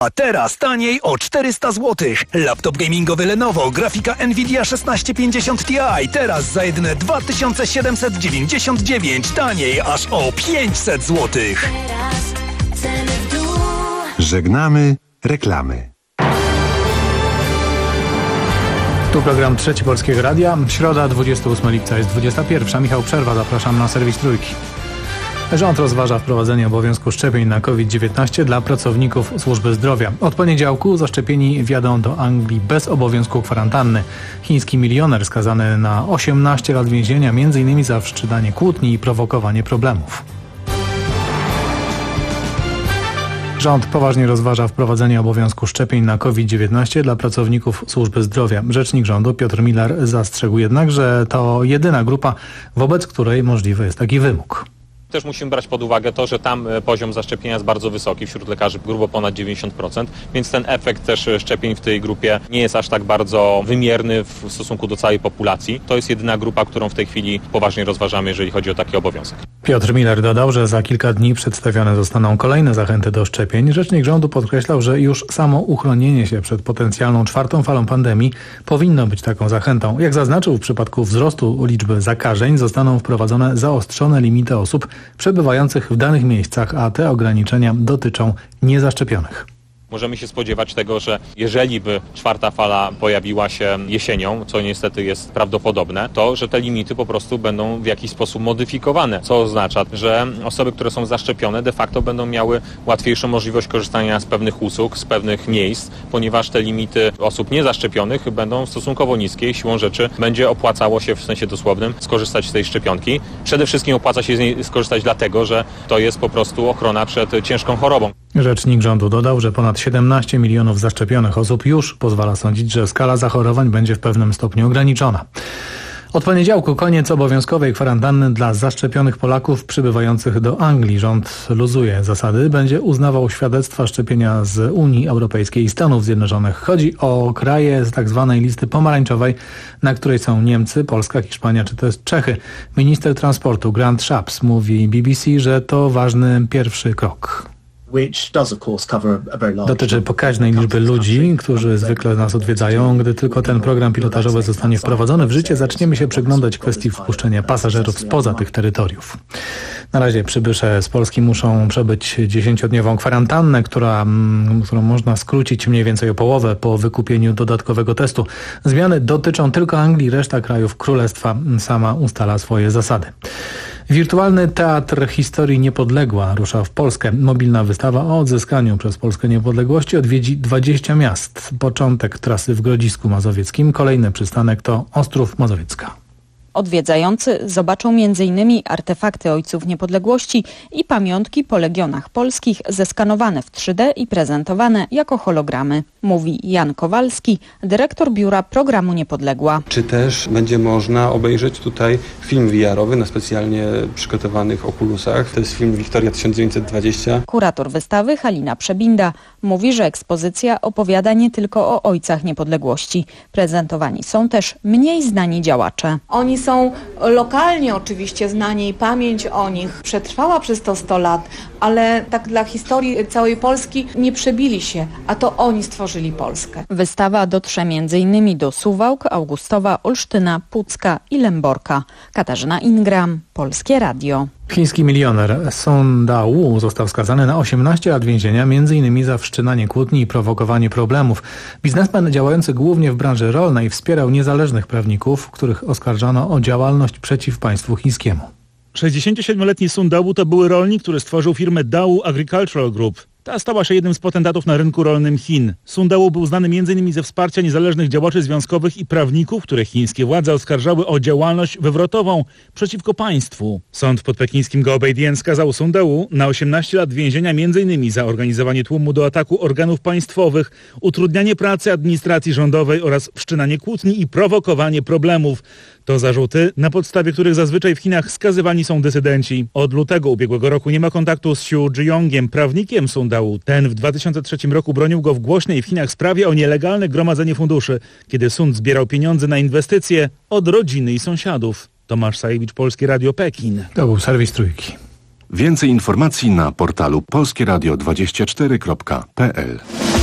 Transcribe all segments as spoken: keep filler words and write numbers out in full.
A teraz taniej o czterysta złotych. Laptop gamingowy Lenovo, grafika Nvidia szesnaście pięćdziesiąt Ti. Teraz za jedyne dwa tysiące siedemset dziewięćdziesiąt dziewięć. Taniej aż o pięćset złotych. Żegnamy reklamy. Tu program Trzeci Polskiego Radia. Środa, dwudziestego ósmego lipca jest dwudziesta pierwsza. Michał Przerwa, zapraszam na serwis Trójki. Rząd rozważa wprowadzenie obowiązku szczepień na COVID dziewiętnaście dla pracowników służby zdrowia. Od poniedziałku zaszczepieni wjadą do Anglii bez obowiązku kwarantanny. Chiński milioner skazany na osiemnaście lat więzienia, m in za wszczynanie kłótni i prowokowanie problemów. Rząd poważnie rozważa wprowadzenie obowiązku szczepień na COVID dziewiętnaście dla pracowników służby zdrowia. Rzecznik rządu Piotr Milar zastrzegł jednak, że to jedyna grupa, wobec której możliwy jest taki wymóg. Też musimy brać pod uwagę to, że tam poziom zaszczepienia jest bardzo wysoki, wśród lekarzy grubo ponad dziewięćdziesiąt procent, więc ten efekt też szczepień w tej grupie nie jest aż tak bardzo wymierny w stosunku do całej populacji. To jest jedyna grupa, którą w tej chwili poważnie rozważamy, jeżeli chodzi o taki obowiązek. Piotr Miller dodał, że za kilka dni przedstawione zostaną kolejne zachęty do szczepień. Rzecznik rządu podkreślał, że już samo uchronienie się przed potencjalną czwartą falą pandemii powinno być taką zachętą. Jak zaznaczył, w przypadku wzrostu liczby zakażeń zostaną wprowadzone zaostrzone limity osób przebywających w danych miejscach, a te ograniczenia dotyczą niezaszczepionych. Możemy się spodziewać tego, że jeżeli by czwarta fala pojawiła się jesienią, co niestety jest prawdopodobne, to że te limity po prostu będą w jakiś sposób modyfikowane, co oznacza, że osoby, które są zaszczepione, de facto będą miały łatwiejszą możliwość korzystania z pewnych usług, z pewnych miejsc, ponieważ te limity osób niezaszczepionych będą stosunkowo niskie i siłą rzeczy będzie opłacało się w sensie dosłownym skorzystać z tej szczepionki. Przede wszystkim opłaca się z niej skorzystać dlatego, że to jest po prostu ochrona przed ciężką chorobą. Rzecznik rządu dodał, że ponad siedemnaście milionów zaszczepionych osób już pozwala sądzić, że skala zachorowań będzie w pewnym stopniu ograniczona. Od poniedziałku koniec obowiązkowej kwarantanny dla zaszczepionych Polaków przybywających do Anglii. Rząd luzuje zasady, będzie uznawał świadectwa szczepienia z Unii Europejskiej i Stanów Zjednoczonych. Chodzi o kraje z tak zwanej listy pomarańczowej, na której są Niemcy, Polska, Hiszpania czy też Czechy. Minister transportu Grant Shapps mówi B B C, że to ważny pierwszy krok. Dotyczy pokaźnej liczby ludzi, którzy zwykle nas odwiedzają. Gdy tylko ten program pilotażowy zostanie wprowadzony w życie, zaczniemy się przyglądać kwestii wpuszczenia pasażerów spoza tych terytoriów. Na razie przybysze z Polski muszą przebyć dziesięciodniową kwarantannę, która, którą można skrócić mniej więcej o połowę po wykupieniu dodatkowego testu. Zmiany dotyczą tylko Anglii, reszta krajów Królestwa sama ustala swoje zasady. Wirtualny Teatr Historii Niepodległa rusza w Polskę. Mobilna wystawa o odzyskaniu przez Polskę niepodległości odwiedzi dwadzieścia miast. Początek trasy w Grodzisku Mazowieckim, kolejny przystanek to Ostrów Mazowiecka. Odwiedzający zobaczą między innymi artefakty ojców niepodległości i pamiątki po legionach polskich zeskanowane w trzy D i prezentowane jako hologramy, mówi Jan Kowalski, dyrektor biura programu Niepodległa. Czy też będzie można obejrzeć tutaj film V R-owy na specjalnie przygotowanych okulusach. To jest film Wiktoria tysiąc dziewięćset dwadzieścia. Kurator wystawy Halina Przebinda mówi, że ekspozycja opowiada nie tylko o ojcach niepodległości. Prezentowani są też mniej znani działacze. Oni są lokalnie oczywiście znani i pamięć o nich przetrwała przez to sto lat, ale tak dla historii całej Polski nie przebili się, a to oni stworzyli Polskę. Wystawa dotrze między innymi do Suwałk, Augustowa, Olsztyna, Pucka i Lęborka. Katarzyna Ingram, Polskie Radio. Chiński milioner Sun Dao został skazany na osiemnaście lat więzienia, między innymi za wszczynanie kłótni i prowokowanie problemów. Biznesmen działający głównie w branży rolnej wspierał niezależnych prawników, których oskarżano o działalność przeciw państwu chińskiemu. sześćdziesięciosiedmioletni Sun Dao to były rolnik, który stworzył firmę Dao Agricultural Group. Ta stała się jednym z potentatów na rynku rolnym Chin. Sun Dao był znany między innymi ze wsparcia niezależnych działaczy związkowych i prawników, których chińskie władze oskarżały o działalność wywrotową przeciwko państwu. Sąd w podpekińskim Gaobeidien skazał Sun Dao na osiemnaście lat więzienia między innymi za organizowanie tłumu do ataku organów państwowych, utrudnianie pracy administracji rządowej oraz wszczynanie kłótni i prowokowanie problemów. To zarzuty, na podstawie których zazwyczaj w Chinach skazywani są dysydenci. Od lutego ubiegłego roku nie ma kontaktu z Xu Zhiyongiem, prawnikiem Sun Dao. Ten w dwa tysiące trzecim roku bronił go w głośnej w Chinach sprawie o nielegalne gromadzenie funduszy, kiedy Sun zbierał pieniądze na inwestycje od rodziny i sąsiadów. Tomasz Sajewicz, Polskie Radio, Pekin. To był serwis Trójki. Więcej informacji na portalu polskie radio dwadzieścia cztery kropka p l.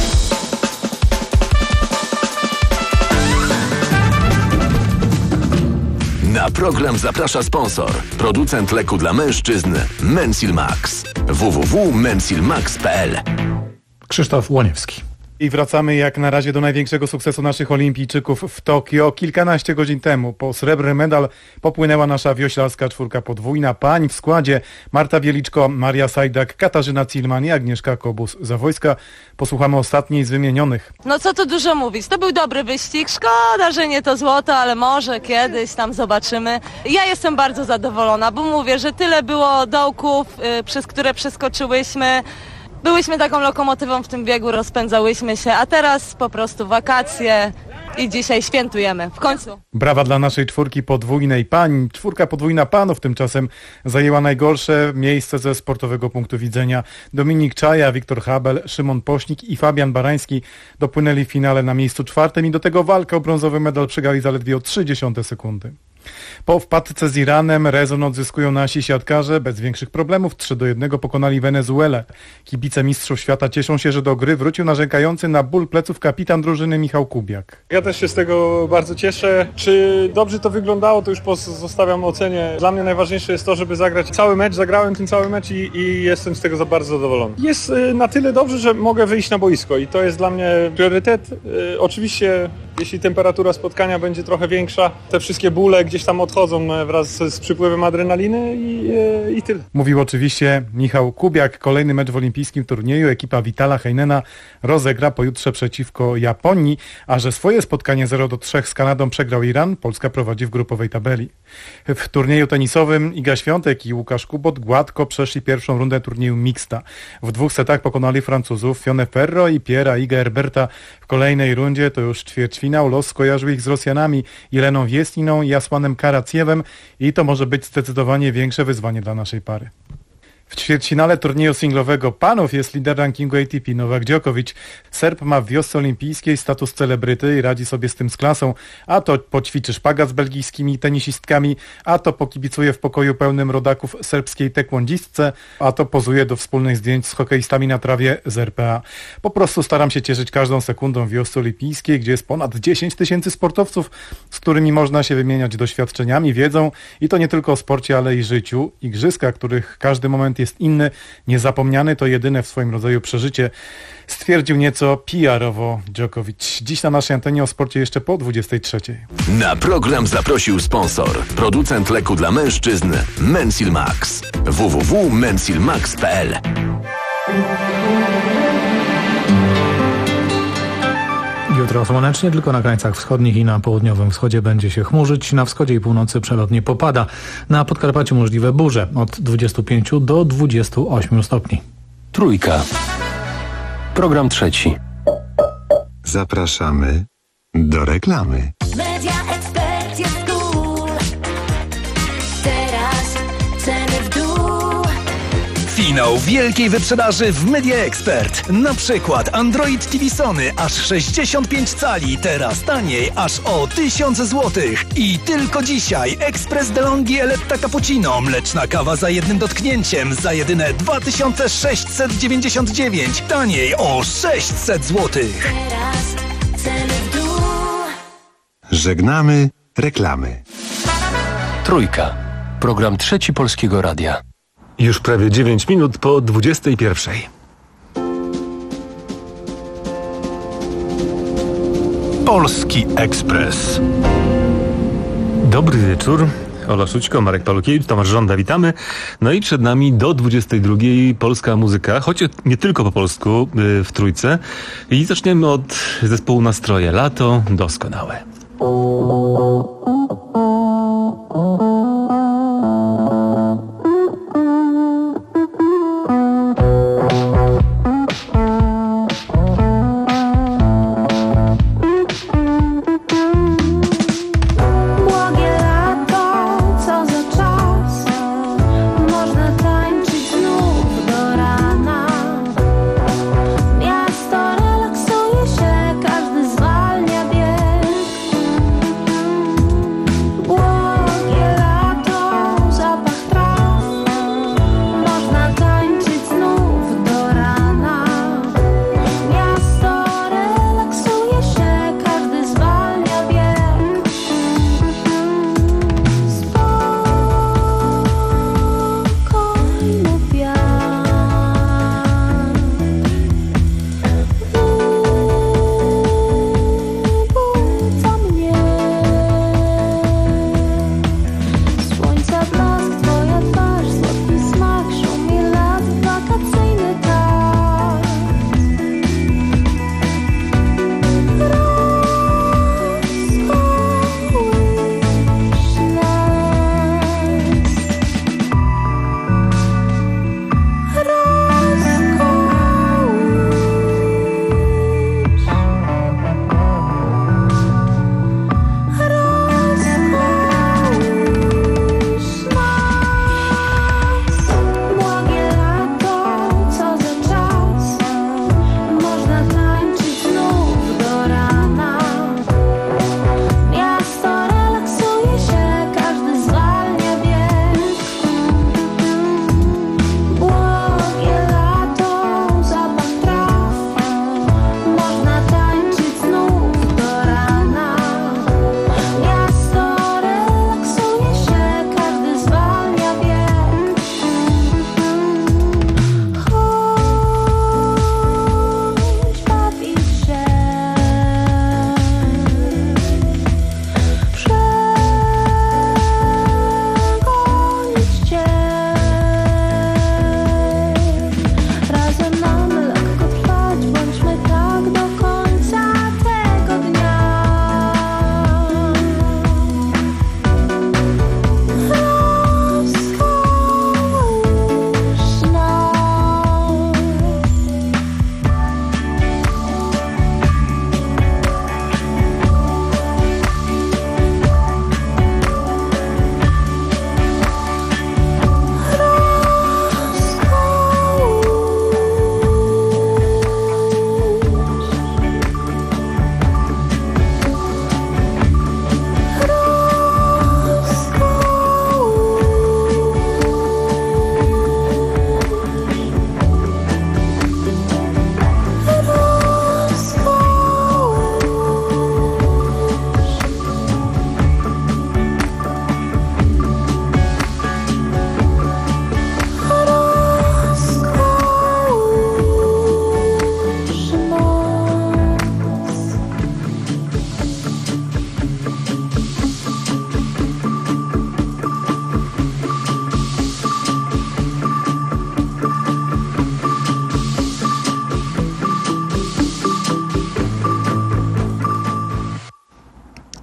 Na program zaprasza sponsor, producent leku dla mężczyzn Mensil Max. w w w kropka mensil max kropka p l. Krzysztof Łoniewski. I wracamy jak na razie do największego sukcesu naszych olimpijczyków w Tokio. Kilkanaście godzin temu po srebrny medal popłynęła nasza wioślarska czwórka podwójna. Pań w składzie Marta Wieliczko, Maria Sajdak, Katarzyna Cilman i Agnieszka Kobus-Zawojska. Posłuchamy ostatniej z wymienionych. No co tu dużo mówić, to był dobry wyścig. Szkoda, że nie to złoto, ale może kiedyś tam zobaczymy. Ja jestem bardzo zadowolona, bo mówię, że tyle było dołków, yy, przez które przeskoczyłyśmy. Byłyśmy taką lokomotywą w tym biegu, rozpędzałyśmy się, a teraz po prostu wakacje i dzisiaj świętujemy. W końcu. Brawa dla naszej czwórki podwójnej pań. Czwórka podwójna panów tymczasem zajęła najgorsze miejsce ze sportowego punktu widzenia. Dominik Czaja, Wiktor Habel, Szymon Pośnik i Fabian Barański dopłynęli w finale na miejscu czwartym i do tego walkę o brązowy medal przegrali zaledwie o trzy dziesiąte sekundy. Po wpadce z Iranem rezon odzyskują nasi siatkarze. Bez większych problemów trzy do jednego pokonali Wenezuelę. Kibice mistrzów świata cieszą się, że do gry wrócił narzekający na ból pleców kapitan drużyny Michał Kubiak. Ja też się z tego bardzo cieszę. Czy dobrze to wyglądało, to już pozostawiam ocenie. Dla mnie najważniejsze jest to, żeby zagrać cały mecz. Zagrałem ten cały mecz i, i jestem z tego za bardzo zadowolony. Jest na tyle dobrze, że mogę wyjść na boisko i to jest dla mnie priorytet. Oczywiście jeśli temperatura spotkania będzie trochę większa, te wszystkie bóle gdzieś tam odchodzą wraz z przypływem adrenaliny i, i tyle. Mówił oczywiście Michał Kubiak. Kolejny mecz w olimpijskim turnieju ekipa Vitala Heinena rozegra pojutrze przeciwko Japonii, a że swoje spotkanie zero do trzech z Kanadą przegrał Iran, Polska prowadzi w grupowej tabeli. W turnieju tenisowym Iga Świątek i Łukasz Kubot gładko przeszli pierwszą rundę turnieju mixta. W dwóch setach pokonali Francuzów Fionę Ferro i Piera Iga Herberta. W kolejnej rundzie to już ćwierćfinał. Los skojarzył ich z Rosjanami Jeleną Wiesliną i Asłanem Karaciewem i to może być zdecydowanie większe wyzwanie dla naszej pary. W ćwierćfinale turnieju singlowego panów jest lider rankingu A T P Nowak Djokovic. Serb ma w wiosce olimpijskiej status celebryty i radzi sobie z tym z klasą. A to poćwiczy szpagat z belgijskimi tenisistkami, a to pokibicuje w pokoju pełnym rodaków serbskiej taekwondzistce, a to pozuje do wspólnych zdjęć z hokeistami na trawie z R P A. Po prostu staram się cieszyć każdą sekundą w wiosce olimpijskiej, gdzie jest ponad dziesięć tysięcy sportowców, z którymi można się wymieniać doświadczeniami, wiedzą i to nie tylko o sporcie, ale i życiu. Igrzyska, których każdy moment jest inny, niezapomniany, to jedyne w swoim rodzaju przeżycie, stwierdził nieco P R-owo Djokovic. Dziś na naszej antenie o sporcie jeszcze po dwudziestej trzeciej. Na program zaprosił sponsor, producent leku dla mężczyzn Mensil Max. w w w kropka mensil max kropka p l. Jutro słonecznie, tylko na krańcach wschodnich i na południowym wschodzie będzie się chmurzyć. Na wschodzie i północy przelotnie popada. Na Podkarpaciu możliwe burze od dwudziestu pięciu do dwudziestu ośmiu stopni. Trójka. Program trzeci. Zapraszamy do reklamy. Media Expert jest cool. Teraz ceny w dół. Finał wielkiej wyprzedaży w Media Expert. Na przykład Android T V Sony aż sześćdziesiąt pięć cali, teraz taniej aż o tysiąc złotych. I tylko dzisiaj Express DeLonghi Eletta Cappuccino, mleczna kawa za jednym dotknięciem za jedyne dwa tysiące sześćset dziewięćdziesiąt dziewięć, taniej o sześćset złotych. Teraz ceny w dół. Żegnamy reklamy. Trójka. Program trzeci Polskiego Radia. Już prawie dziewięć minut po dwudziestej pierwszej. Polski Ekspres. Dobry wieczór. Ola Szućko, Marek Palukiewicz, Tomasz Żąda, witamy. No i przed nami do dwudziestej drugiej polska muzyka, choć nie tylko po polsku w Trójce. I zaczniemy od zespołu Nastroje. Lato doskonałe. Yeah.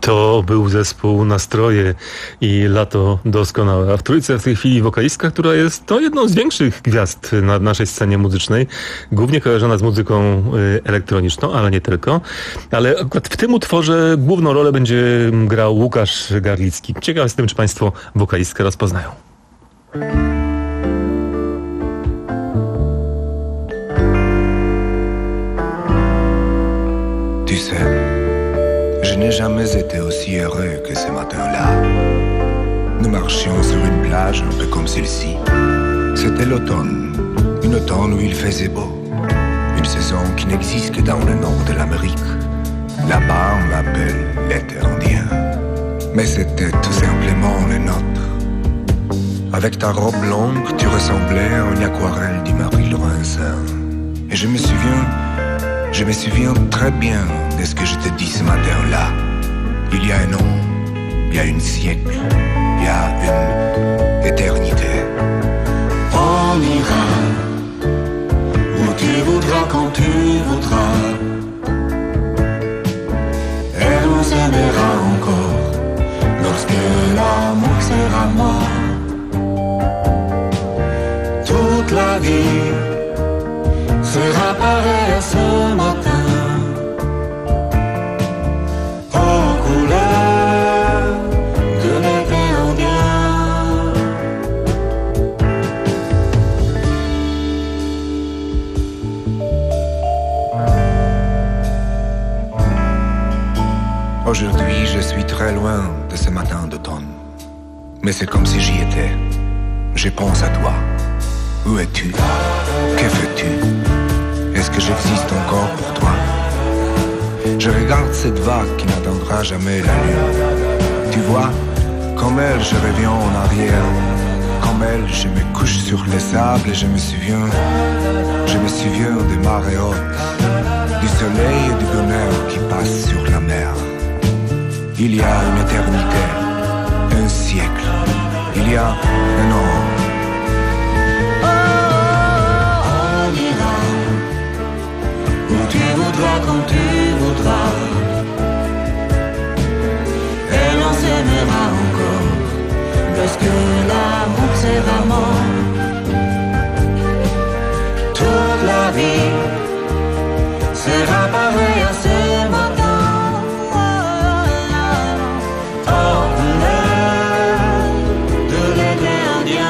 To był zespół Nastroje i Lato doskonałe. A w trójce w tej chwili wokalistka, która jest to jedną z większych gwiazd na naszej scenie muzycznej, głównie kojarzona z muzyką elektroniczną, ale nie tylko. Ale akurat w tym utworze główną rolę będzie grał Łukasz Garlicki. Ciekaw jestem, czy Państwo wokalistkę rozpoznają. Tu sais, je n'ai jamais été aussi heureux que ce matin-là. Nous marchions sur une plage un peu comme celle-ci. C'était l'automne, une automne où il faisait beau. Une saison qui n'existe que dans le nord de l'Amérique. Là-bas, on l'appelle l'été indien. Mais c'était tout simplement le nôtre. Avec ta robe longue, tu ressemblais à une aquarelle du Marie Laurencin. Et je me souviens, je me souviens très bien de ce que je te dis ce matin-là. Il y a un an, il y a une siècle, il y a une éternité. On ira où tu voudras, quand tu voudras. Et on s'aimera encore lorsque l'amour sera mort. Toute la vie sera pareille à ce matin, aux couleurs de l'été indien. Aujourd'hui, je suis très loin de ce matin d'automne, mais c'est comme si j'y étais. Je pense à toi. Où es-tu? Que fais-tu? Est-ce que j'existe encore pour toi? Je regarde cette vague qui n'atteindra jamais la lune. Tu vois, comme elle, je reviens en arrière. Comme elle, je me couche sur le sable et je me souviens, je me souviens des marées hautes, du soleil et du bonheur qui passent sur la mer. Il y a une éternité, un siècle, il y a un an. Tu voudras, quand tu voudras. Et l'on s'aimera encore lorsque l'amour sera mort. Toute la vie sera pareille à ce matin, en couleur de l'été indien.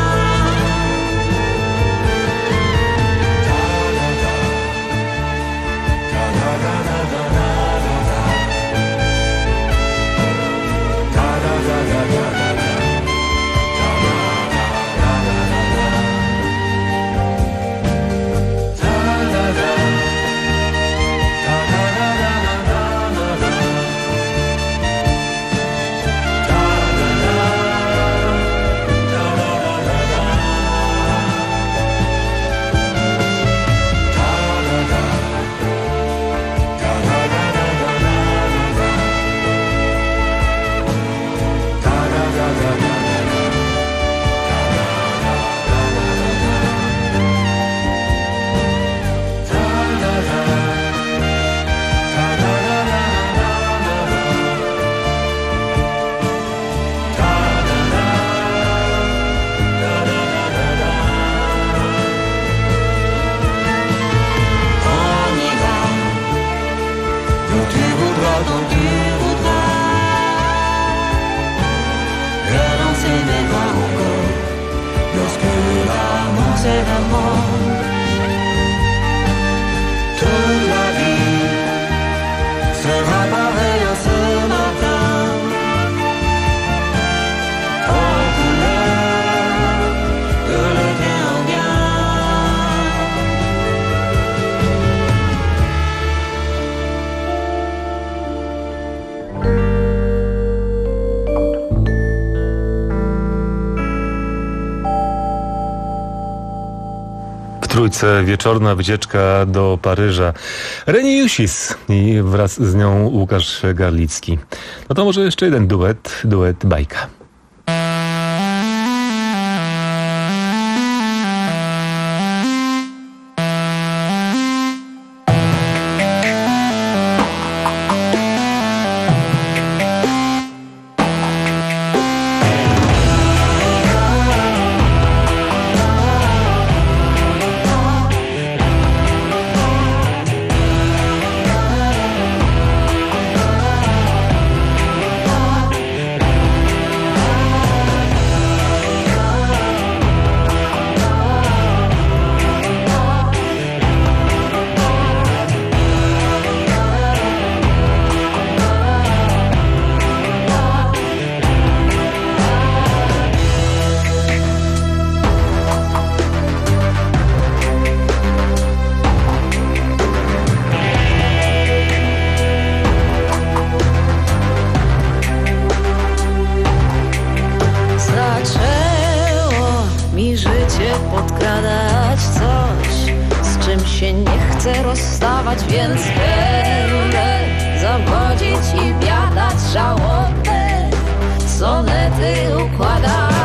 Trójce wieczorna wycieczka do Paryża. Reni Jusis i wraz z nią Łukasz Garlicki. No to może jeszcze jeden duet, duet Bajka. dawać, więc będę zawodzić i biadać żałobne sonety układać.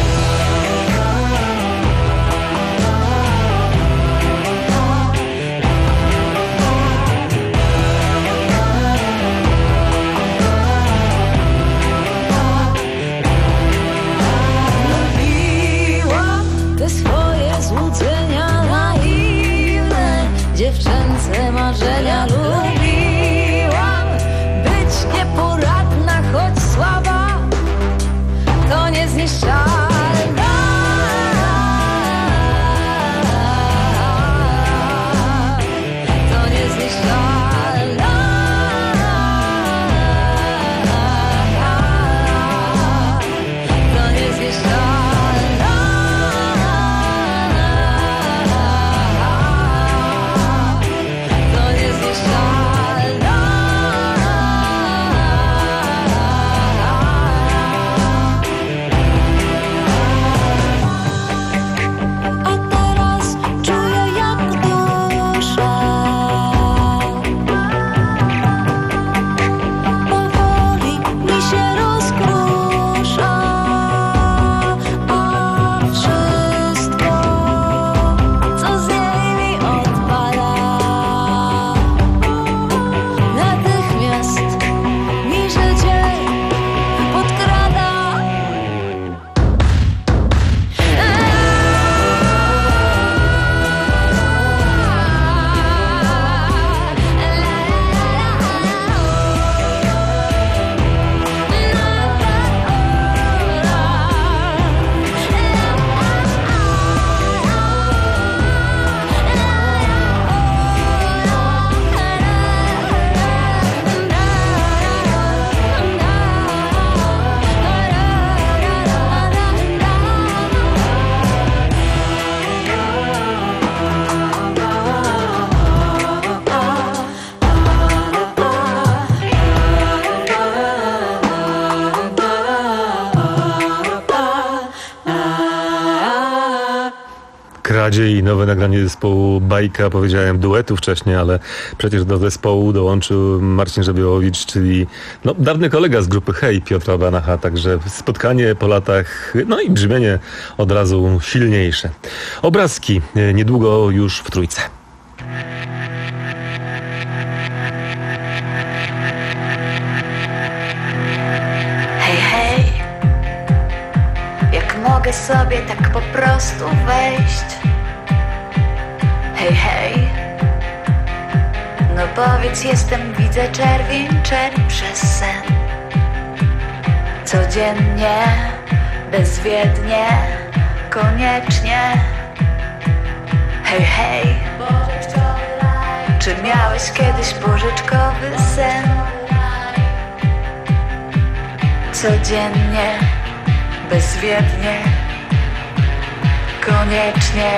Dziewczęce marzenia lubiłam, być nieporadna, choć słaba, to niezniszczalna. To niezniszczalna. To niezniszczalna. Kradzie i nowe nagranie zespołu Bajka, powiedziałem duetu wcześniej, ale przecież do zespołu dołączył Marcin Żebiołowicz, czyli no, dawny kolega z grupy Hej Piotra Banacha, także spotkanie po latach, no i brzmienie od razu silniejsze. Obrazki niedługo już w Trójce. Hej, hej, jak mogę sobie tak po prostu wejść? Hej, hej, no powiedz, jestem, widzę czerwień, czerń przez sen. Codziennie, bezwiednie, koniecznie. Hej, hej, czy miałeś kiedyś pożyczkowy sen? Codziennie, bezwiednie, koniecznie.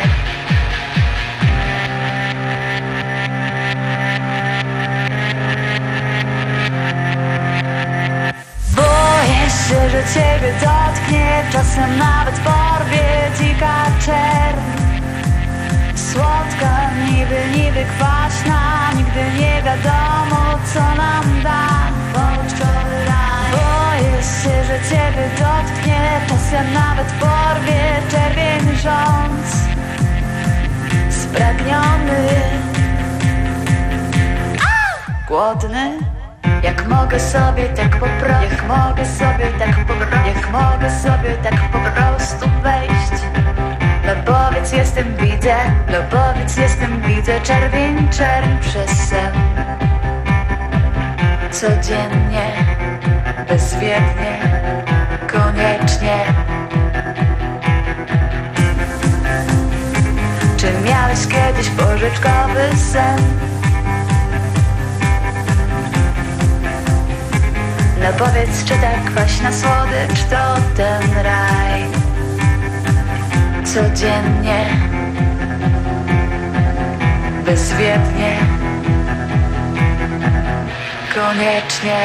Boję się, że ciebie dotknie, czasem nawet porwie dzika czerń. Słodka, niby, niby kwaśna, nigdy nie wiadomo, co nam da. Boję się, że ciebie dotknie, czasem nawet porwie czerwień rządz. Spragniony, głodny. Jak mogę sobie tak po prostu, jak mogę sobie tak po prostu, jak mogę sobie tak po prostu wejść. No powiedz, jestem, widzę, no powiedz, jestem, widzę czerwień, czerń przez sen. Codziennie, bezwiednie, koniecznie. Czy miałeś kiedyś pożyczkowy sen? No powiedz, czy ta kwaśna słodycz to ten raj? Codziennie, bezwiednie, koniecznie.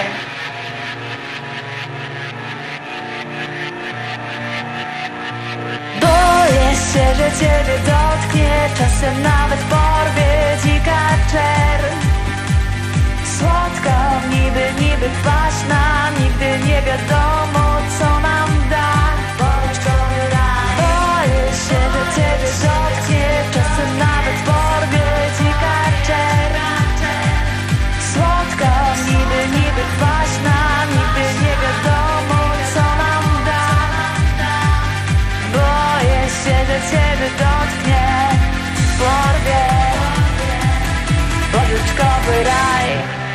Boję się, że ciebie dotknie, czasem nawet porwie dzika czer. Słodka, niby, niby kwaśna, nigdy nie wiadomo co nam da. Bączkowy raj. Boję się, że ciebie dotknie, czasem nawet porwie dzika czer. Słodka, niby, niby kwaśna, nigdy nie wiadomo co nam da. Boję się, że ciebie dotknie, porwie pożyczkowy raj.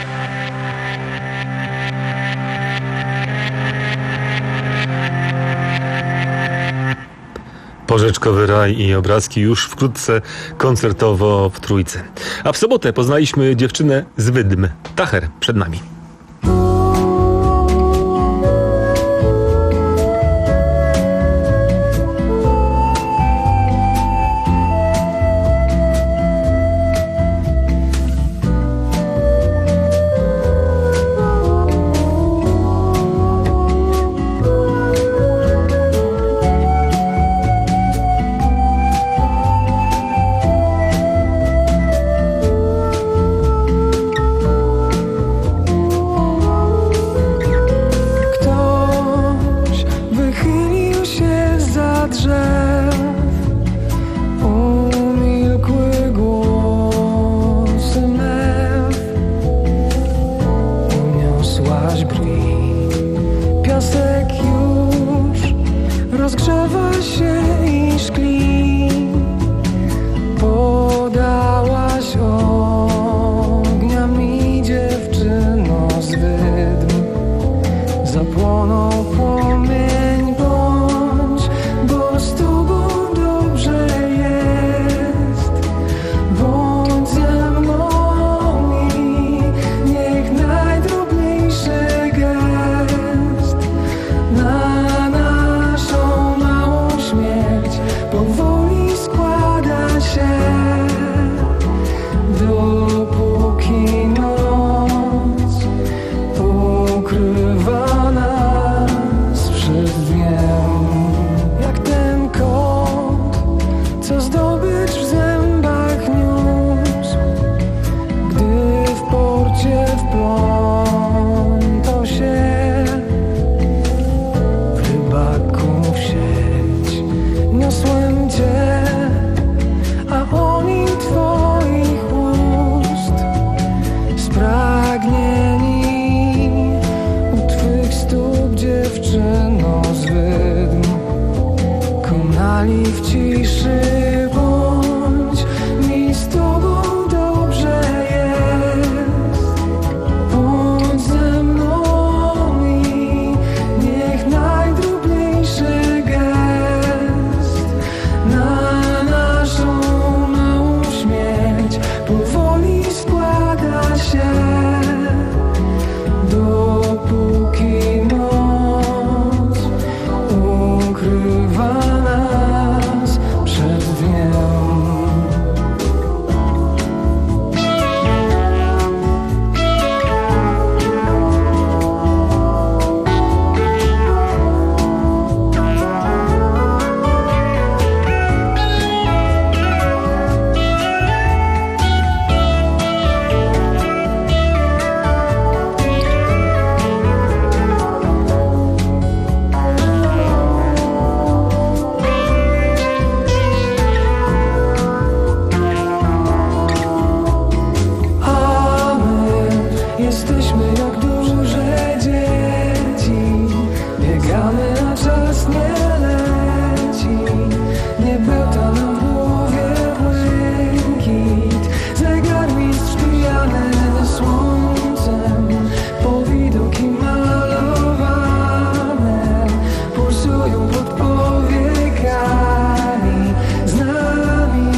Porzeczkowy raj i obrazki już wkrótce koncertowo w Trójce. A w sobotę poznaliśmy dziewczynę z Wydm. Tacher przed nami.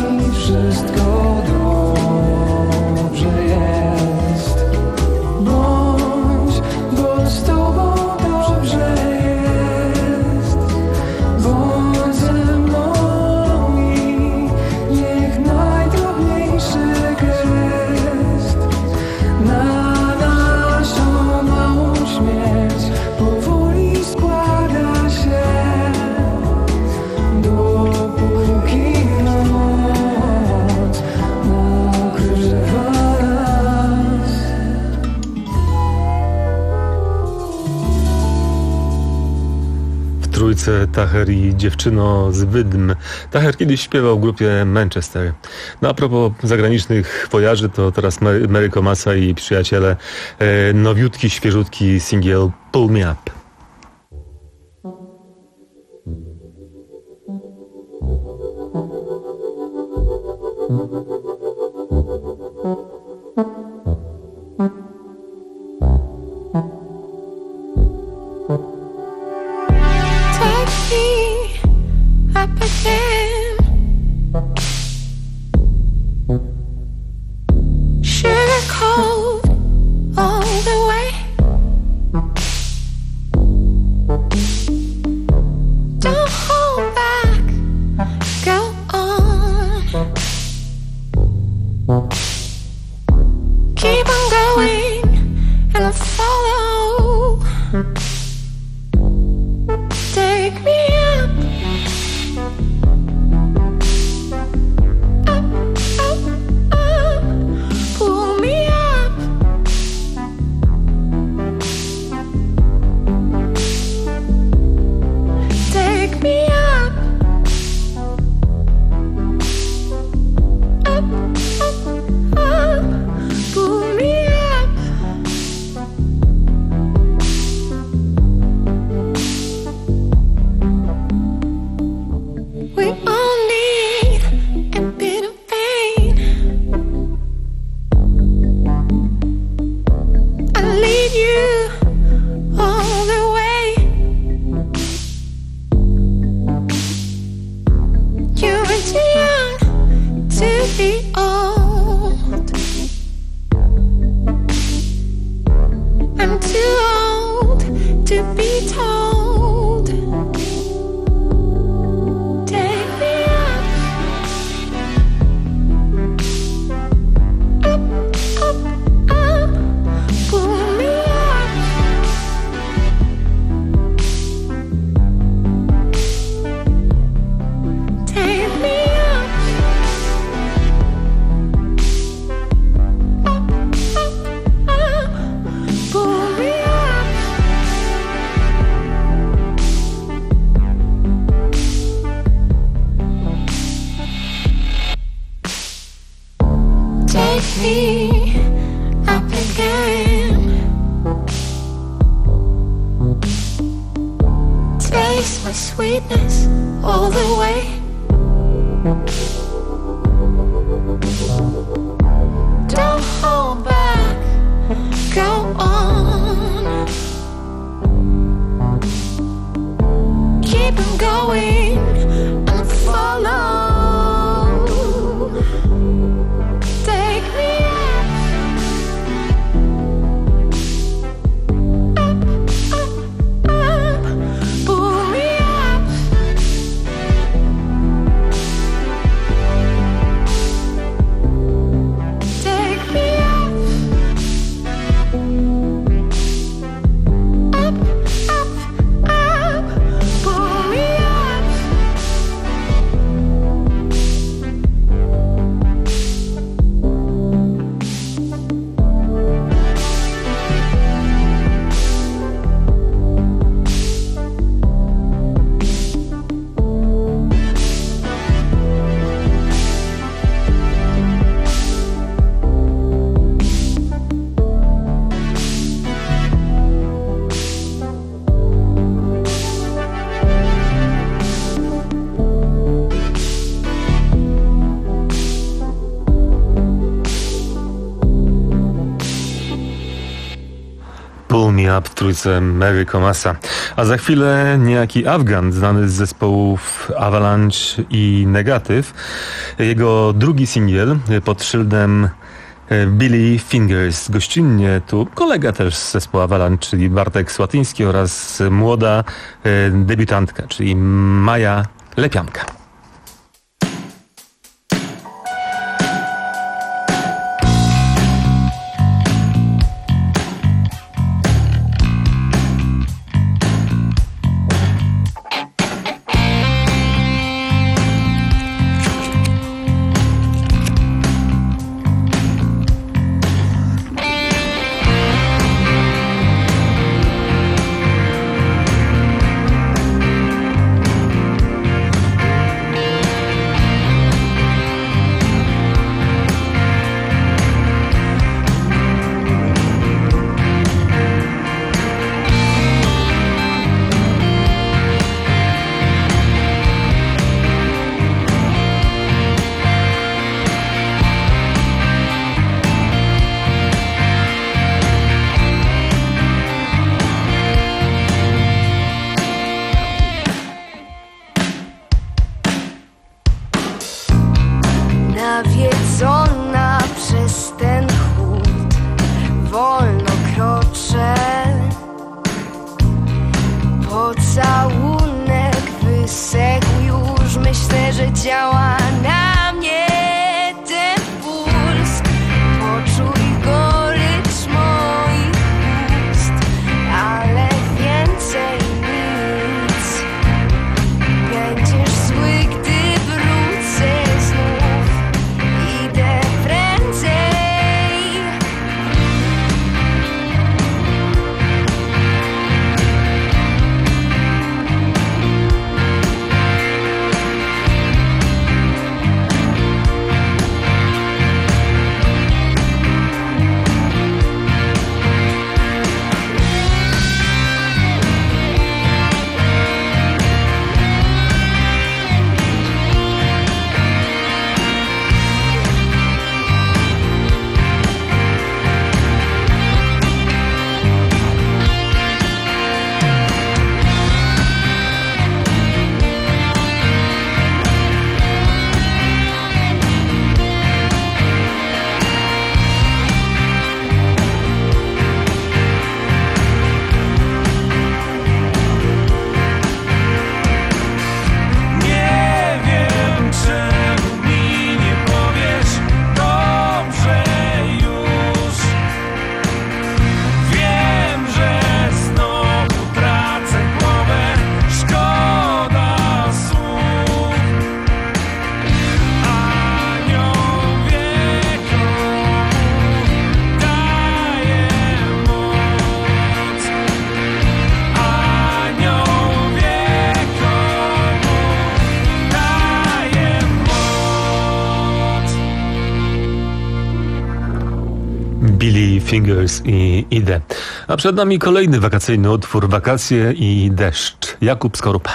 Wszystko dobrze jest, bo trójce Taher i Dziewczyno z Wydm. Taher kiedyś śpiewał w grupie Manchester. No a propos zagranicznych wojaży, to teraz Mary, Mary Komasa i jej przyjaciele, e, nowiutki, świeżutki singiel Pull Me Up. Pull Me Up w trójce Mary Komasa. A za chwilę niejaki Afgan, znany z zespołów Avalanche i Negatyw. Jego drugi singiel pod szyldem Billy Fingers. Gościnnie tu kolega też z zespołu Avalanche, czyli Bartek Słatyński oraz młoda debiutantka, czyli Maja Lepianka. Fingers i idę. A przed nami kolejny wakacyjny utwór, Wakacje i deszcz. Jakub Skorupa.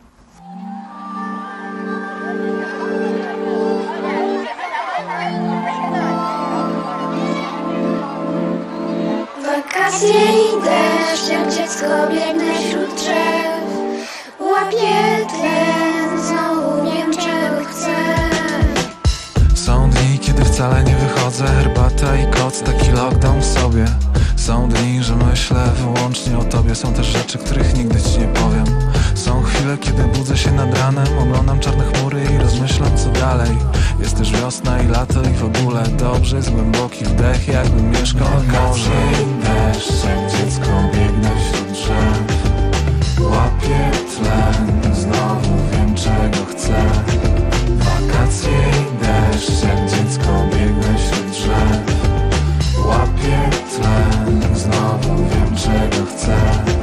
Wakacje i deszcz, jak dziecko biegnę wśród drzew. Łapię tlen, znowu wiem czego chcę. Są dni, kiedy wcale nie wychodzę. Herbata i koc, taki lockdown w sobie. Są dni, że myślę wyłącznie o tobie. Są też rzeczy, których nigdy ci nie powiem. Są chwile, kiedy budzę się nad ranem. Oglądam czarne chmury i rozmyślam co dalej. Jest też wiosna i lato i w ogóle dobrze. Jest głęboki wdech, jakbym mieszkał nad morzem. I deszcz, jak dziecko biegnę wśród drzew. Łapię tlen, znowu wiem czego chcę. Wakacje i deszcz, jak dziecko biegnę wśród drzew. Łapię tlen, znowu wiem czego chcę.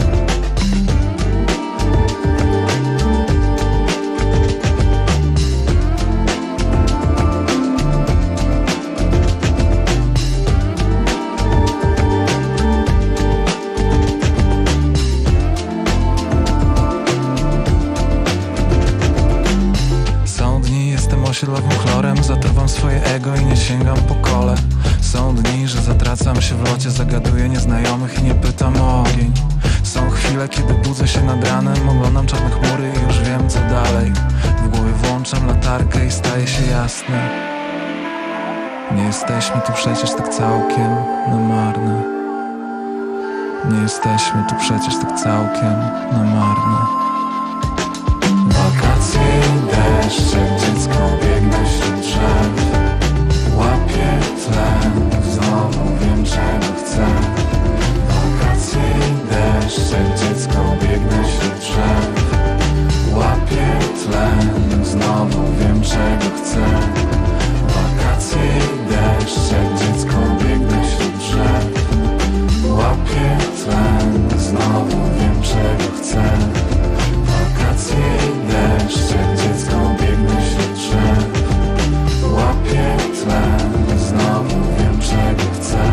Osiedlowym chlorem zatruwam swoje ego i nie sięgam po kole. Są dni, że zatracam się w locie, zagaduję nieznajomych i nie pytam o ogień. Są chwile, kiedy budzę się nad ranem, oglądam czarne chmury i już wiem co dalej. W głowie włączam latarkę i staje się jasne. Nie jesteśmy tu przecież tak całkiem na marne. Nie jesteśmy tu przecież tak całkiem na marne. Wakacje i deszcz, jak dziecko biegnę wśród drzew. Łapię tlen, znowu wiem czego chcę. Wakacje i deszcz, jak dziecko biegnę wśród drzew. Łapię tlen, znowu wiem czego chcę. Wakacje i deszcz, jak dziecko biegnę wśród drzew. Łapię tlen, znowu wiem czego chcę. Wakacje i deszcz, jak dziecko biegnę wśród drzew. Łapię tlen, znowu wiem czego chcę.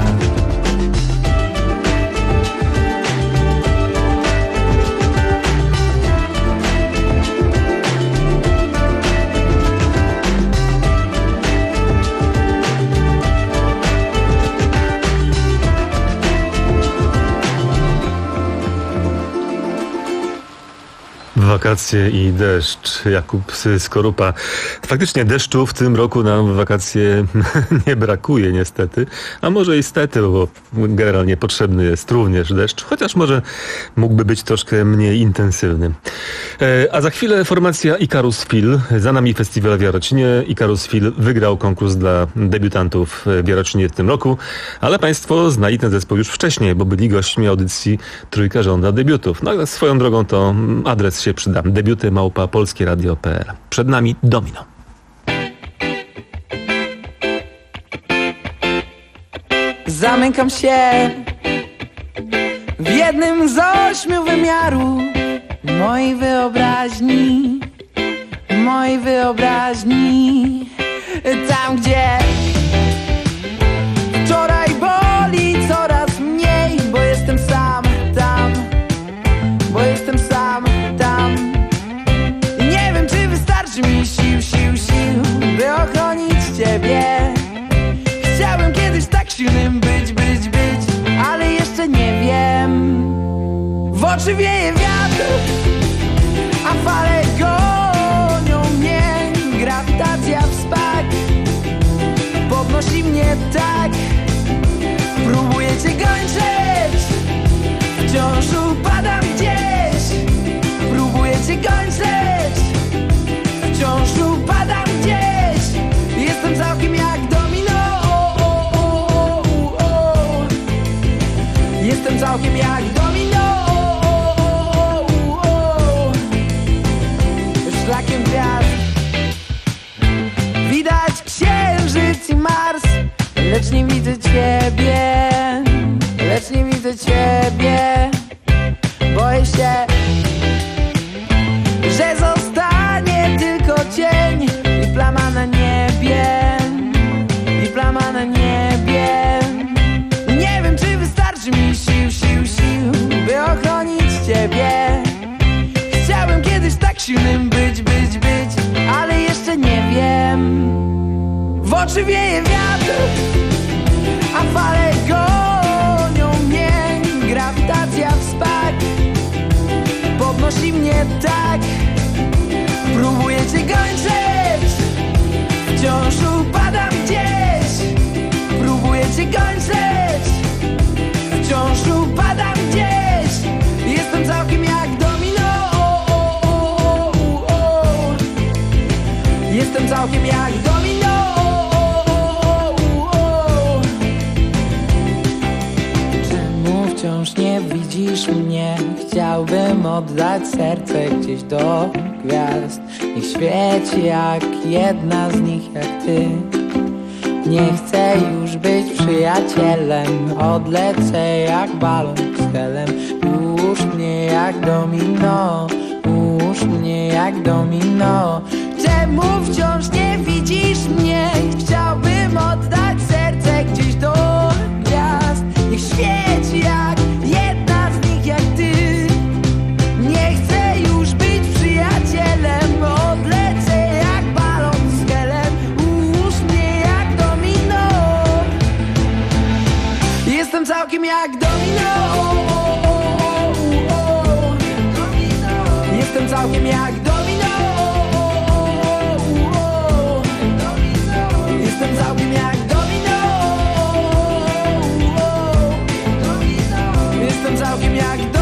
Wakacje i deszcz. Jakub Skorupa. Faktycznie deszczu w tym roku nam w wakacje nie brakuje niestety. A może i stety, bo generalnie potrzebny jest również deszcz. Chociaż może mógłby być troszkę mniej intensywny. E, a za chwilę formacja Ikarus Fil. Za nami festiwal w Jarocinie. Ikarus Fil wygrał konkurs dla debiutantów w Jarocinie w tym roku. Ale państwo znali ten zespół już wcześniej, bo byli gośćmi audycji Trójka żąda debiutów. No ale swoją drogą to adres się przyda. Debiuty małpa polskieradio kropka p l. Przed nami Domino. Zamykam się w jednym z ośmiu wymiarów mojej wyobraźni, mojej wyobraźni. Tam, gdzie wczoraj boli coraz mniej, bo jestem sam tam, bo jestem sam tam. I nie wiem, czy wystarczy mi sił, sił, sił, by ochronić ciebie. Chciałbym kiedyś tak silnym być, być, być, ale jeszcze nie wiem. W oczy wieje wiatr, a fale gonią mnie. Grawitacja w spak podnosi mnie tak. Próbuję cię kończyć, wciąż upadam gdzieś. Próbuję cię kończyć, wciąż upadam gdzieś. Jestem całkiem jak domino. O, o, o, o, o. Jestem całkiem jak domino. O, o, o, o. Szlakiem gwiazd widać księżyc i Mars, lecz nie widzę ciebie, lecz nie widzę ciebie. Boję się, że zostanie tylko cień i plama na niebie, i plama na niebie. Nie wiem, oczy wieje wiatr, a fale gonią mnie. Grawitacja w spak podnosi mnie tak. Próbuję cię kończyć, wciąż upadam gdzieś. Próbuję cię kończyć, wciąż upadam gdzieś. Jestem całkiem jak domino. Jestem całkiem jak domino. Czemu wciąż nie widzisz mnie? Chciałbym oddać serce gdzieś do gwiazd. Niech świeci jak jedna z nich, jak ty. Nie chcę już być przyjacielem. Odlecę jak balon z helem. Ułóż mnie jak domino. Ułóż mnie jak domino. Czemu wciąż nie widzisz mnie? Chciałbym oddać serce gdzieś do gwiazd. Niech świeci jak jedna z nich, jak ty. Nie chcę już być przyjacielem. Odlecę jak balon z helem. Ułóż mnie jak domino. Jestem całkiem jak domino. Jestem całkiem jak domino. Jestem całkiem jak domino. Jestem całkiem jak domino.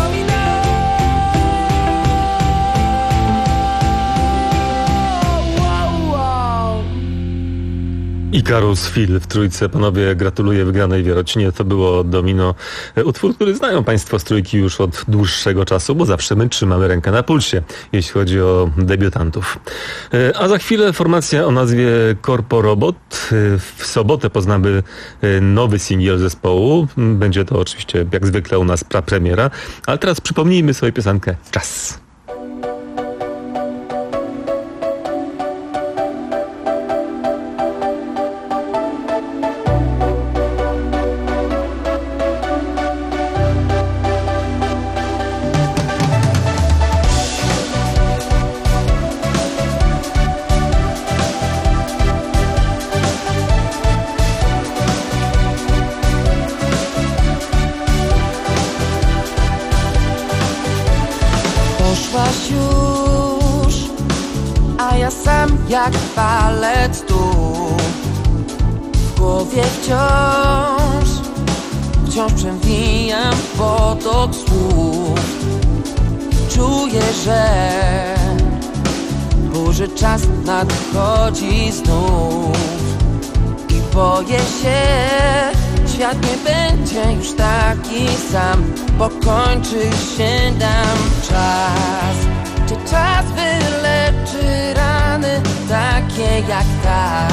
Ikarus Phil w trójce. Panowie, gratuluję wygranej Wierocinie. To było Domino. Utwór, który znają Państwo z trójki już od dłuższego czasu, bo zawsze my trzymamy rękę na pulsie, jeśli chodzi o debiutantów. A za chwilę formacja o nazwie Corpo Robot. W sobotę poznamy nowy singiel zespołu. Będzie to oczywiście jak zwykle u nas prapremiera. Ale teraz przypomnijmy sobie piosenkę Czas. Jak palec tu w głowie wciąż, wciąż przewijam potok słów. Czuję, że burzy czas nadchodzi znów i boję się, świat nie będzie już taki sam, bo kończy się nam czas. Czy czas wyleczy rany takie jak ta?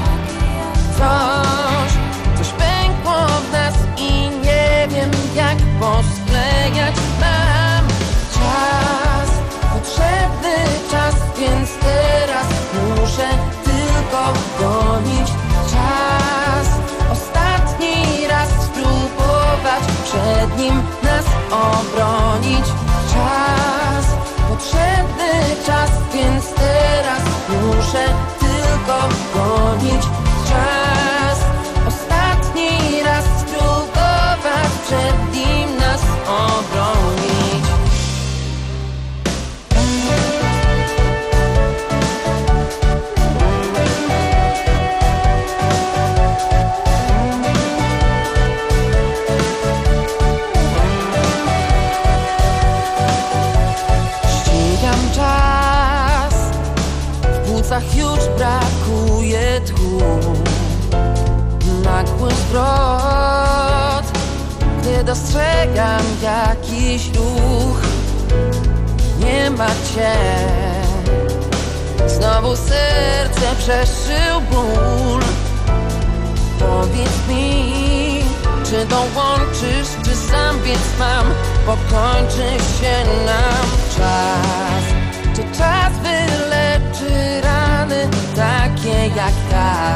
Coś, coś pękło w nas i nie wiem jak posklejać. Mam czas, potrzebny czas, więc teraz muszę tylko gonić czas. Ostatni raz spróbować przed nim nas obronić. Czas, potrzebny czas, więc teraz muszę tylko gonić czas. Ostatni raz spróbować przed nim nas obronić. Już brakuje tchu, nagły zwrot, gdy dostrzegam jakiś ruch. Nie ma cię, znowu serce przeszył ból. Powiedz mi, czy dołączysz, czy sam więc mam, bo kończy się nam czas. Czy czas wyleczy rany takie jak ta?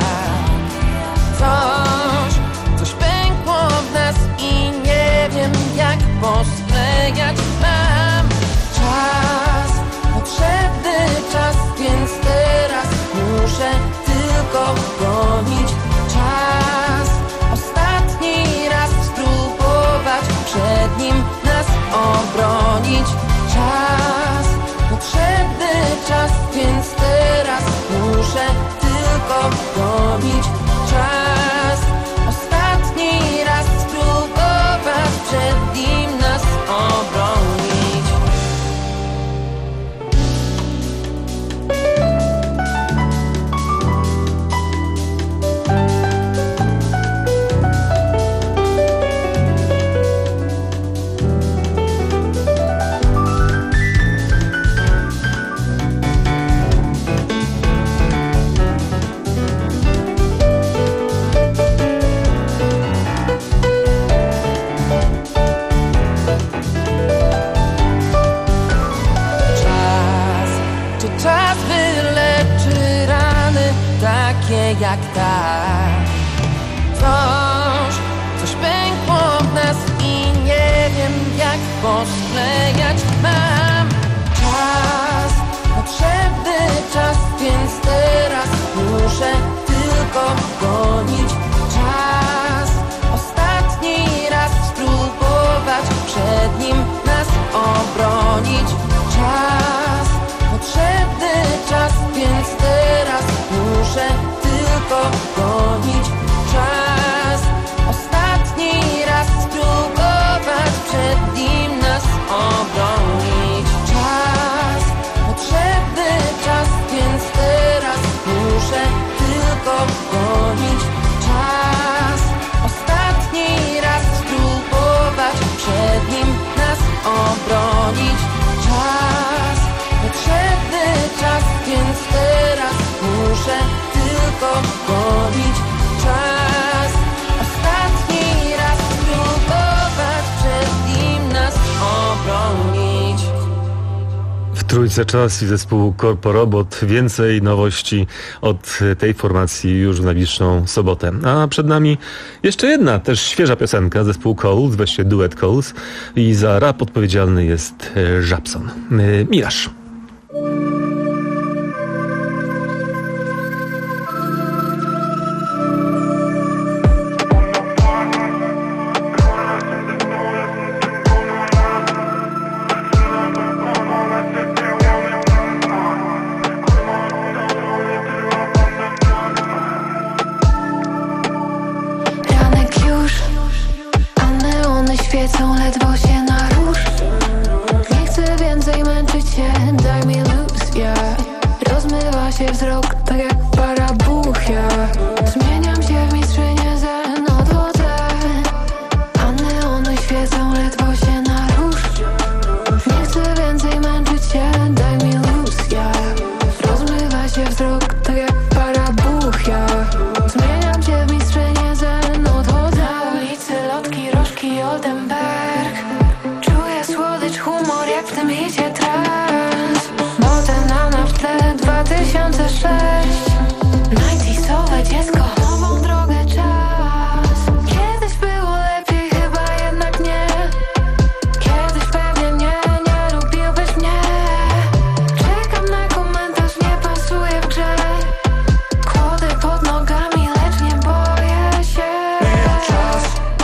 Coś, coś pękło w nas i nie wiem jak posklejać. Mam czas, potrzebny czas, więc teraz muszę tylko gonić obronić. Czas, potrzebny czas, więc teraz muszę tylko gonić. Czas, ostatni raz spróbować przed nim nas obronić. Jak tak Coś, coś pękło w nas i nie wiem jak posklejać mam. Czas, potrzebny czas, więc teraz muszę tylko gonić. Czas, ostatni raz spróbować przed nim nas obronić. Czas, potrzebny czas, więc teraz muszę tylko gonić. Czas, ostatni raz spróbować przed nim nas obronić. Czas, potrzebny czas, więc teraz muszę tylko gonić. Czas, ostatni raz spróbować przed nim nas obronić. Czas, potrzebny czas, więc teraz muszę tylko gonić. Czas, ostatni raz spróbować przed nim nas obronić. W Trójce Czas i zespół Korporobot. Więcej nowości od tej formacji już w najbliższą sobotę. A przed nami jeszcze jedna, też świeża piosenka, zespół Coles, weźcie duet Coles, i za rap odpowiedzialny jest Żabson. Miraż. Świecą ledwo się na róż. Nie chcę więcej męczyć się, daj mi luz, yeah. Rozmywa się wzrok, tak jak para buchia. Zmieniam się w mistrzynię zen, odchodzę. A neony świecą ledwo się na róż. Nie chcę więcej męczyć się, daj mi luz, yeah. Rozmywa się wzrok, tak jak para buchia. Zmieniam się w mistrzynię zen, odchodzę. Na ulicy lotki, rożki, Oldenberg. Czuję słodycz, humor jak w tym hicie trans. Modelana w tle dwa tysiące sześć. ninetysowe dziecko, nową drogę czas. Kiedyś było lepiej, chyba jednak nie. Kiedyś pewnie nie, nie lubiłbyś mnie. Czekam na komentarz, nie pasuje w grze. Kłodę pod nogami, lecz nie boję się. Mija czas,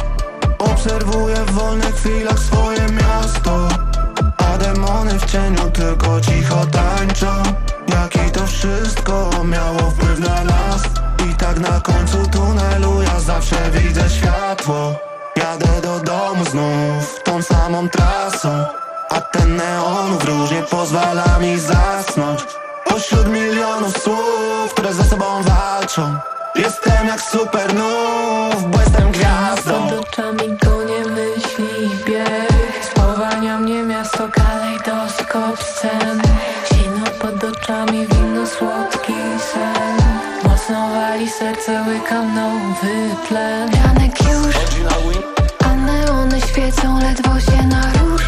obserwuję w wolnych chwilach swoje miasto. A demony w cieniu tylko cicho tańczą. Jakie to wszystko miało wpływ na nas. I tak na końcu tunelu ja zawsze widzę światło. Jadę do domu znów tą samą trasą. A ten neon różnie pozwala mi zasnąć. Pośród milionów słów, które ze sobą walczą. Jestem jak supernów, bo jestem gwiazdą. Pod oczami gonie myśli bieg. Spowalnia mnie miasto, kalejdoskop scen. Zimno pod oczami, wino, słodki sen. Mocno wali serce, łykam nowy tlen. Janek już, a neony świecą ledwo się na róż.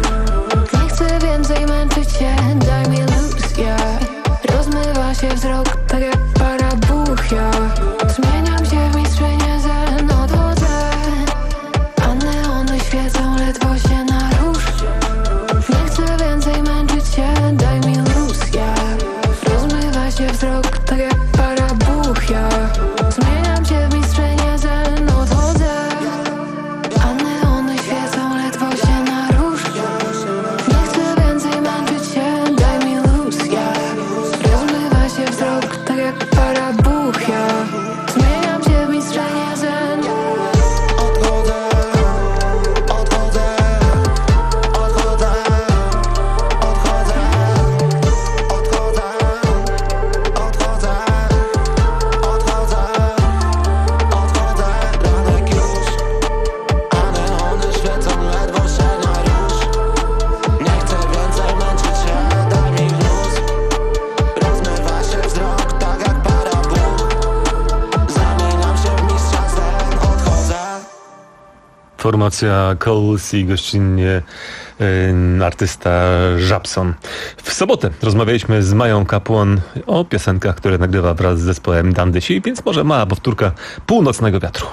Nie chcę więcej męczyć się, daj mi luz, yeah. Rozmywa się wzrok, tak jak para buchia. Zmieniam się w mistrzynię zen, odchodzę. A neony świecą ledwo się na róż. Nie chcę więcej męczyć się, daj mi luz, yeah. Rozmywa się wzrok, tak jak para buchia. Zmieniam się w mistrzynię zen, odchodzę. A neony świecą ledwo się na róż. formacja Coles i gościnnie y, artysta Żabson. W sobotę rozmawialiśmy z Mają Kapłon o piosenkach, które nagrywa wraz z zespołem Dandysi, więc może mała powtórka Północnego Wiatru.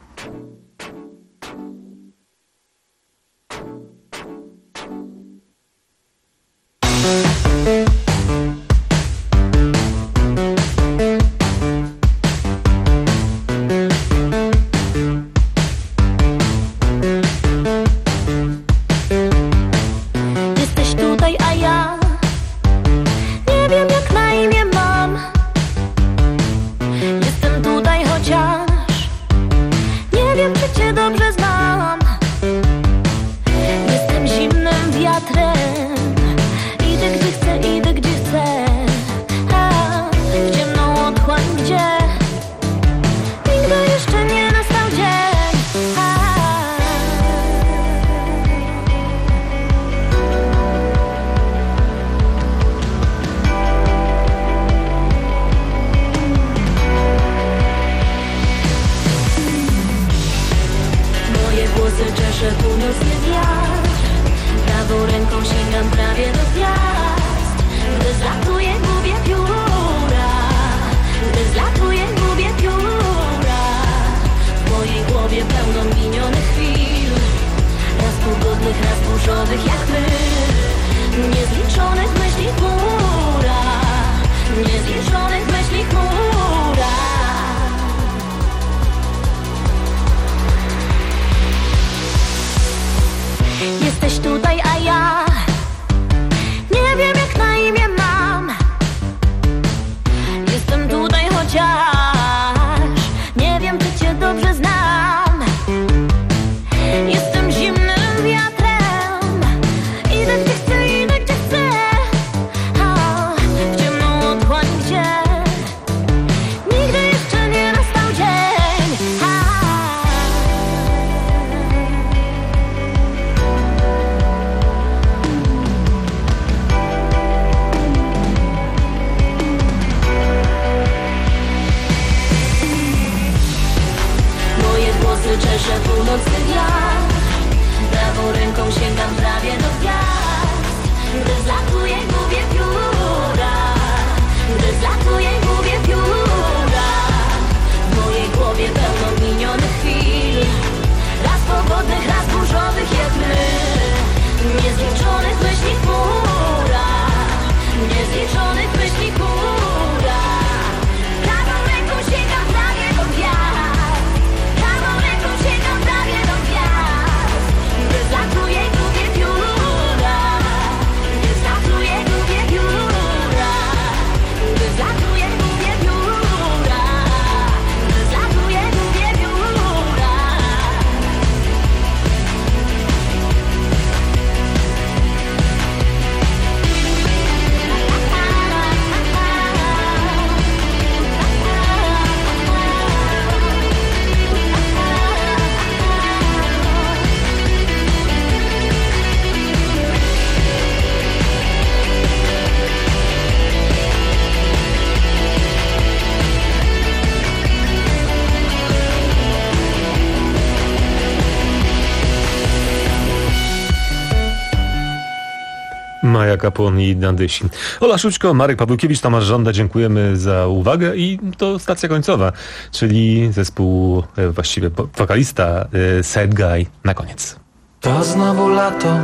Maja Kapłon i Dandysi. Ola Szućko, Marek Pawłkiewicz, Tomasz Żąda, dziękujemy za uwagę i to stacja końcowa, czyli zespół, właściwie wokalista Sad Guy na koniec. To znowu lato,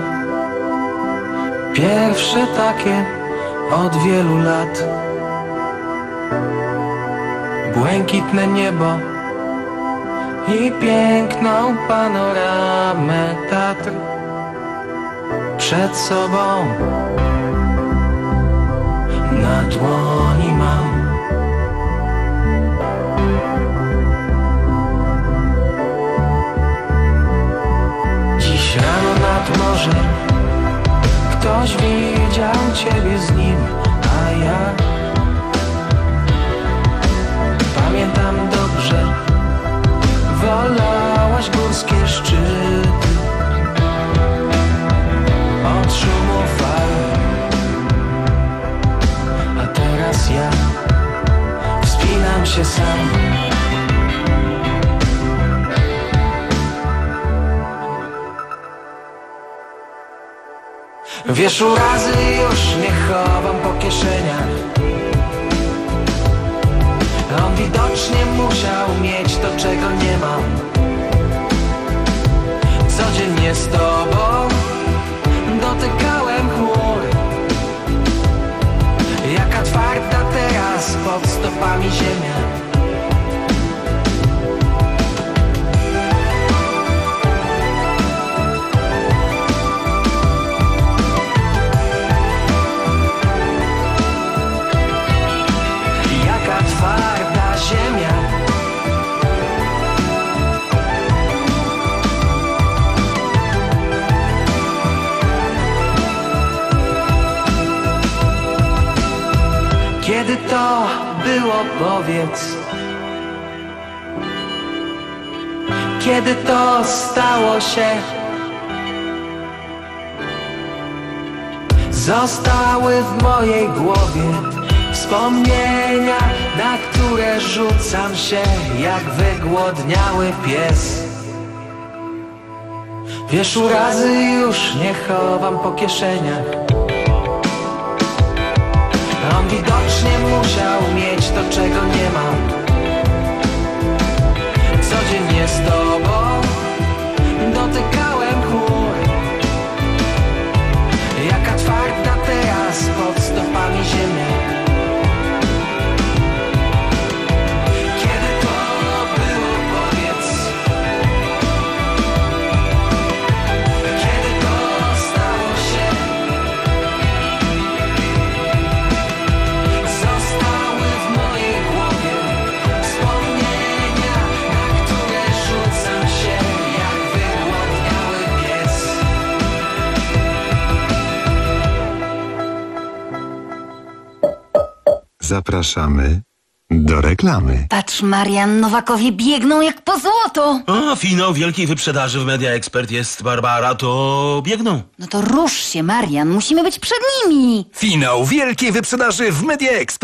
pierwsze takie od wielu lat. Błękitne niebo i piękną panoramę Tatr przed sobą na dłoni mam. Dziś rano nad morzem ktoś widział ciebie z nim, a ja pamiętam dobrze, wolałaś górskie szczyty od szumu fal. A teraz ja wspinam się sam. Wiesz, urazy już nie chowam po kieszeniach. On widocznie musiał mieć to, czego nie mam. Codziennie z tobą dotykałem chmur. Jaka twarda teraz pod stopami ziemia. Jaka twarda ziemia. Kiedy to było, powiedz? Kiedy to stało się? Zostały w mojej głowie wspomnienia, na które rzucam się jak wygłodniały pies. Wiesz, urazy już nie chowam po kieszeniach. On widocznie musiał mieć to, czego nie mam. Codziennie z tobą dotykałem chmur. Jaka twarda teraz pod stopami ziemia. Kiedy to było, powiedz? Kiedy to stało się? Zostały w mojej głowie wspomnienia, na które rzucam się jak wygłodniały pies. Zapraszamy do reklamy. Patrz, Marian, Nowakowie biegną jak po złoto. O, finał wielkiej wyprzedaży w Media Expert jest, Barbara, to biegną. No to rusz się, Marian, musimy być przed nimi. Finał wielkiej wyprzedaży w Media Expert.